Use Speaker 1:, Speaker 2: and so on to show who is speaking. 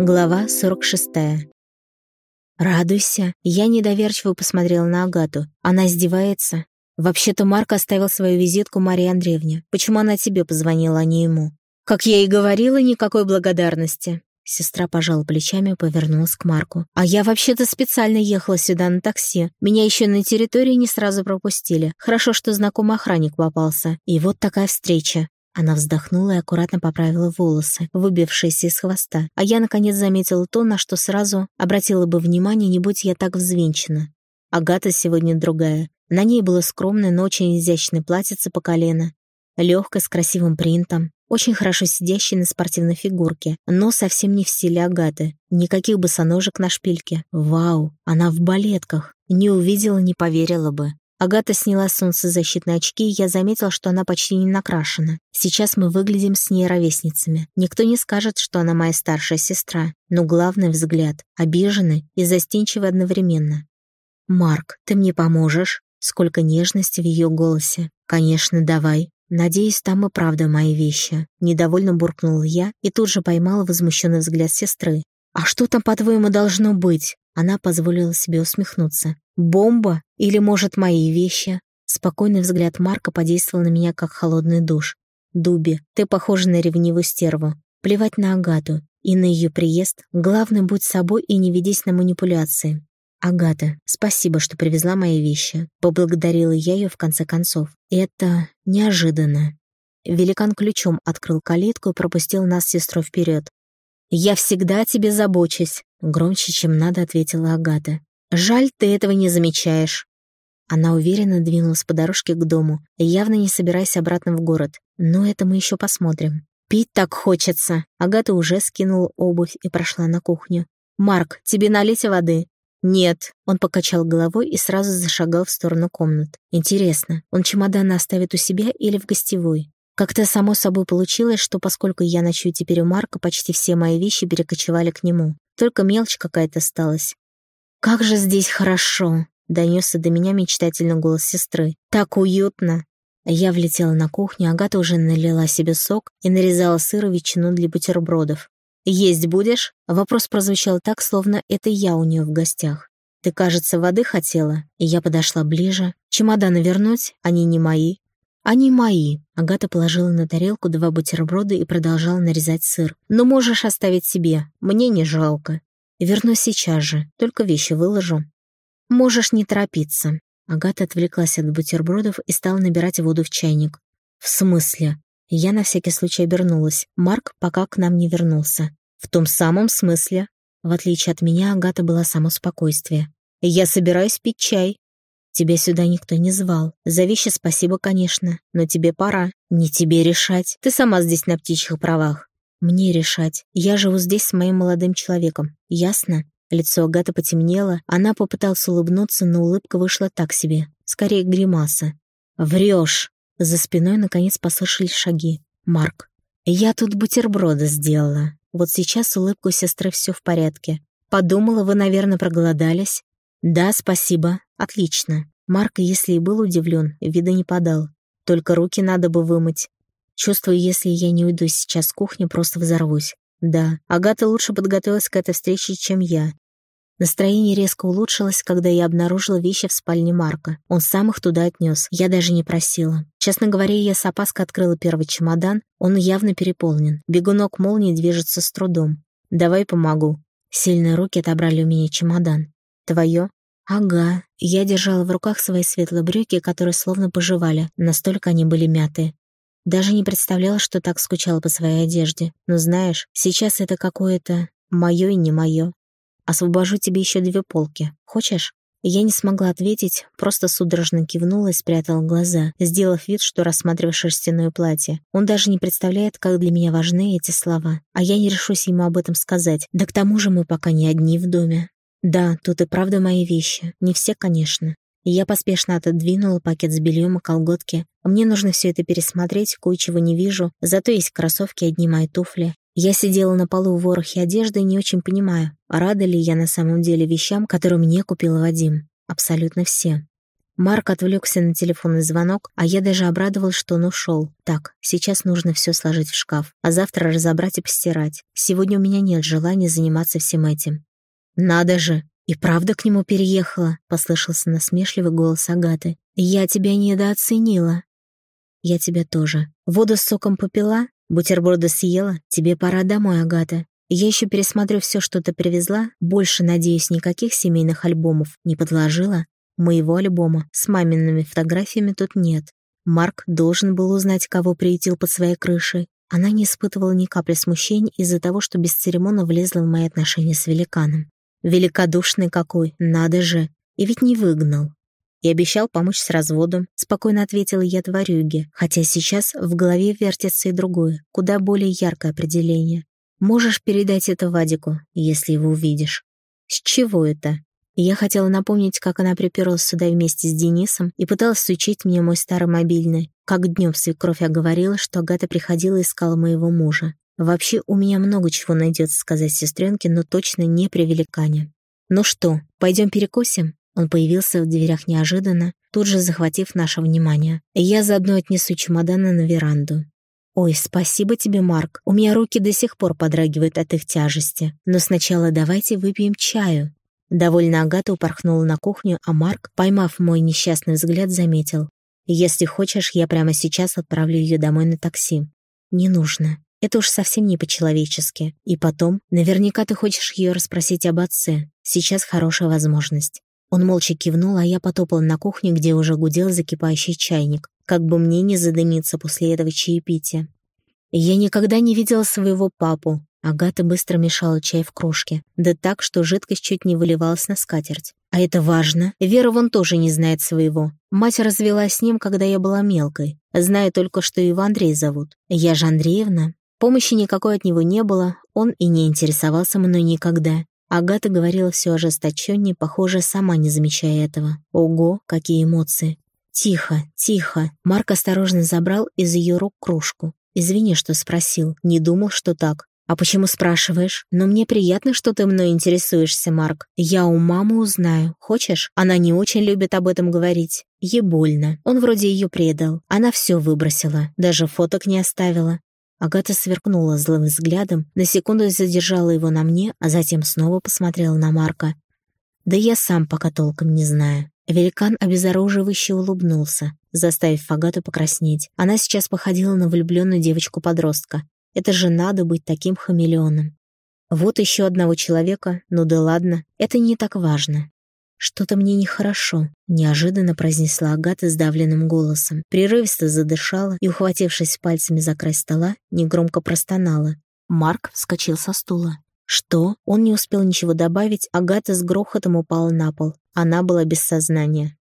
Speaker 1: Глава 46. «Радуйся!» Я недоверчиво посмотрела на Агату. Она издевается. «Вообще-то Марк оставил свою визитку Марии Андреевне. Почему она тебе позвонила, а не ему?» «Как я и говорила, никакой благодарности». Сестра пожала плечами и повернулась к Марку. «А я вообще-то специально ехала сюда на такси. Меня еще на территории не сразу пропустили. Хорошо, что знакомый охранник попался. И вот такая встреча». Она вздохнула и аккуратно поправила волосы, выбившиеся из хвоста. А я, наконец, заметила то, на что сразу обратила бы внимание, не будь я так взвинчена. Агата сегодня другая. На ней было скромное, но очень изящное платьице по колено. Легкое, с красивым принтом. Очень хорошо сидящей на спортивной фигурке, но совсем не в стиле Агаты. Никаких босоножек на шпильке. Вау, она в балетках. Не увидела, не поверила бы. Агата сняла солнцезащитные очки, и я заметила, что она почти не накрашена. Сейчас мы выглядим с ней ровесницами. Никто не скажет, что она моя старшая сестра. Но главный взгляд — обиженный и застенчивый одновременно. «Марк, ты мне поможешь?» Сколько нежности в ее голосе. «Конечно, давай. Надеюсь, там и правда мои вещи». Недовольно буркнула я и тут же поймала возмущенный взгляд сестры. «А что там, по-твоему, должно быть?» Она позволила себе усмехнуться. «Бомба? Или, может, мои вещи?» Спокойный взгляд Марка подействовал на меня, как холодный душ. «Дуби, ты похожа на ревнивую стерву. Плевать на Агату и на ее приезд. Главное, будь собой и не ведись на манипуляции». «Агата, спасибо, что привезла мои вещи». Поблагодарила я ее в конце концов. «Это неожиданно». Великан ключом открыл калитку и пропустил нас с сестрой вперед. «Я всегда о тебе забочусь», — громче, чем надо, ответила Агата. «Жаль, ты этого не замечаешь». Она уверенно двинулась по дорожке к дому, явно не собираясь обратно в город. Но это мы еще посмотрим. «Пить так хочется». Агата уже скинула обувь и прошла на кухню. «Марк, тебе налить воды?» «Нет». Он покачал головой и сразу зашагал в сторону комнат. «Интересно, он чемоданы оставит у себя или в гостевой?» Как-то само собой получилось, что поскольку я ночую теперь у Марка, почти все мои вещи перекочевали к нему. Только мелочь какая-то осталась. «Как же здесь хорошо!» — донесся до меня мечтательный голос сестры. «Так уютно!» Я влетела на кухню, Агата уже налила себе сок и нарезала сыр и ветчину для бутербродов. «Есть будешь?» Вопрос прозвучал так, словно это я у нее в гостях. «Ты, кажется, воды хотела?» И я подошла ближе. «Чемоданы вернуть? Они не мои». «Они мои». Агата положила на тарелку 2 бутерброда и продолжала нарезать сыр. «Но можешь оставить себе. Мне не жалко. Верну сейчас же. Только вещи выложу». «Можешь не торопиться». Агата отвлеклась от бутербродов и стала набирать воду в чайник. «В смысле?» Я на всякий случай обернулась. Марк пока к нам не вернулся. «В том самом смысле». В отличие от меня, Агата была само спокойствие. «Я собираюсь пить чай». «Тебя сюда никто не звал. За вещи спасибо, конечно, но тебе пора. Не тебе решать. Ты сама здесь на птичьих правах». «Мне решать. Я живу здесь с моим молодым человеком. Ясно?» Лицо Агаты потемнело. Она попыталась улыбнуться, но улыбка вышла так себе. Скорее, гримаса. «Врешь!» За спиной, наконец, послышались шаги. «Марк, я тут бутерброды сделала. Вот сейчас улыбка у сестры все в порядке. Подумала, вы, наверное, проголодались?» «Да, спасибо. Отлично». Марк, если и был удивлен, вида не подал. «Только руки надо бы вымыть. Чувствую, если я не уйду сейчас с кухни, просто взорвусь». Да, Агата лучше подготовилась к этой встрече, чем я. Настроение резко улучшилось, когда я обнаружила вещи в спальне Марка. Он сам их туда отнес, я даже не просила. Честно говоря, я с опаской открыла первый чемодан, он явно переполнен. Бегунок молнии движется с трудом. «Давай помогу». Сильные руки отобрали у меня чемодан. «Твое?» «Ага». Я держала в руках свои светлые брюки, которые словно пожевали, настолько они были мятые. Даже не представляла, что так скучала по своей одежде. Но знаешь, сейчас это какое-то моё и не моё. Освобожу тебе еще 2 полки. Хочешь?» Я не смогла ответить, просто судорожно кивнула и спрятала глаза, сделав вид, что рассматриваю шерстяное платье. Он даже не представляет, как для меня важны эти слова. А я не решусь ему об этом сказать. Да к тому же мы пока не одни в доме. Да, тут и правда мои вещи. Не все, конечно. Я поспешно отодвинула пакет с бельем и колготки. Мне нужно все это пересмотреть, кое-чего не вижу. Зато есть кроссовки, одни мои туфли. Я сидела на полу в ворохе одежды и не очень понимаю, рада ли я на самом деле вещам, которые мне купил Вадим. Абсолютно все. Марк отвлекся на телефонный звонок, а я даже обрадовалась, что он ушел. Так, сейчас нужно все сложить в шкаф, а завтра разобрать и постирать. Сегодня у меня нет желания заниматься всем этим. «Надо же! И правда к нему переехала?» — послышался насмешливый голос Агаты. «Я тебя недооценила». «Я тебя тоже. Воду с соком попила? Бутерброды съела? Тебе пора домой, Агата. Я еще пересмотрю все, что ты привезла. Больше, надеюсь, никаких семейных альбомов не подложила? Моего альбома с мамиными фотографиями тут нет. Марк должен был узнать, кого приютил под своей крышей. Она не испытывала ни капли смущения из-за того, что бесцеремонно влезла в мои отношения с великаном. Великодушный какой, надо же. И ведь не выгнал. И обещал помочь с разводом, спокойно ответила я тварюге, хотя сейчас в голове вертится и другое, куда более яркое определение. Можешь передать это Вадику, если его увидишь. С чего это? Я хотела напомнить, как она приперлась сюда вместе с Денисом и пыталась сучить мне мой старый мобильный. Как днем свекровь оговорила, что Агата приходила и искала моего мужа. Вообще, у меня много чего найдется сказать сестренке, но точно не при великане. Ну что, пойдем перекусим? Он появился в дверях неожиданно, тут же захватив наше внимание. Я заодно отнесу чемоданы на веранду. «Ой, спасибо тебе, Марк. У меня руки до сих пор подрагивают от их тяжести. Но сначала давайте выпьем чаю». Довольно Агата упорхнула на кухню, а Марк, поймав мой несчастный взгляд, заметил. «Если хочешь, я прямо сейчас отправлю ее домой на такси». «Не нужно. Это уж совсем не по-человечески. И потом, наверняка ты хочешь ее расспросить об отце. Сейчас хорошая возможность». Он молча кивнул, а я потопала на кухню, где уже гудел закипающий чайник, как бы мне не задымиться после этого чаепития. Я никогда не видела своего папу. Агата быстро мешала чай в кружке, да так, что жидкость чуть не выливалась на скатерть. А это важно. Вера вон тоже не знает своего. Мать развелась с ним, когда я была мелкой. Знаю только, что его Андрей зовут. Я же Андреевна. Помощи никакой от него не было, он и не интересовался мной никогда. Агата говорила все ожесточеннее, похоже, сама не замечая этого. Ого, какие эмоции. «Тихо, тихо». Марк осторожно забрал из ее рук кружку. «Извини, что спросил. Не думал, что так». «А почему спрашиваешь? Но мне приятно, что ты мной интересуешься, Марк. Я у мамы узнаю. Хочешь? Она не очень любит об этом говорить. Ей больно. Он вроде ее предал. Она все выбросила. Даже фоток не оставила». Агата сверкнула злым взглядом, на секунду задержала его на мне, а затем снова посмотрела на Марка. «Да я сам пока толком не знаю». Великан обезоруживающе улыбнулся, заставив Агату покраснеть. Она сейчас походила на влюбленную девочку-подростка. Это же надо быть таким хамелеоном. Вот еще одного человека, ну да ладно, это не так важно. «Что-то мне нехорошо», — неожиданно произнесла Агата сдавленным голосом. Прерывисто задышала и, ухватившись пальцами за край стола, негромко простонала. Марк вскочил со стула. «Что?» Он не успел ничего добавить, Агата с грохотом упала на пол. Она была без сознания.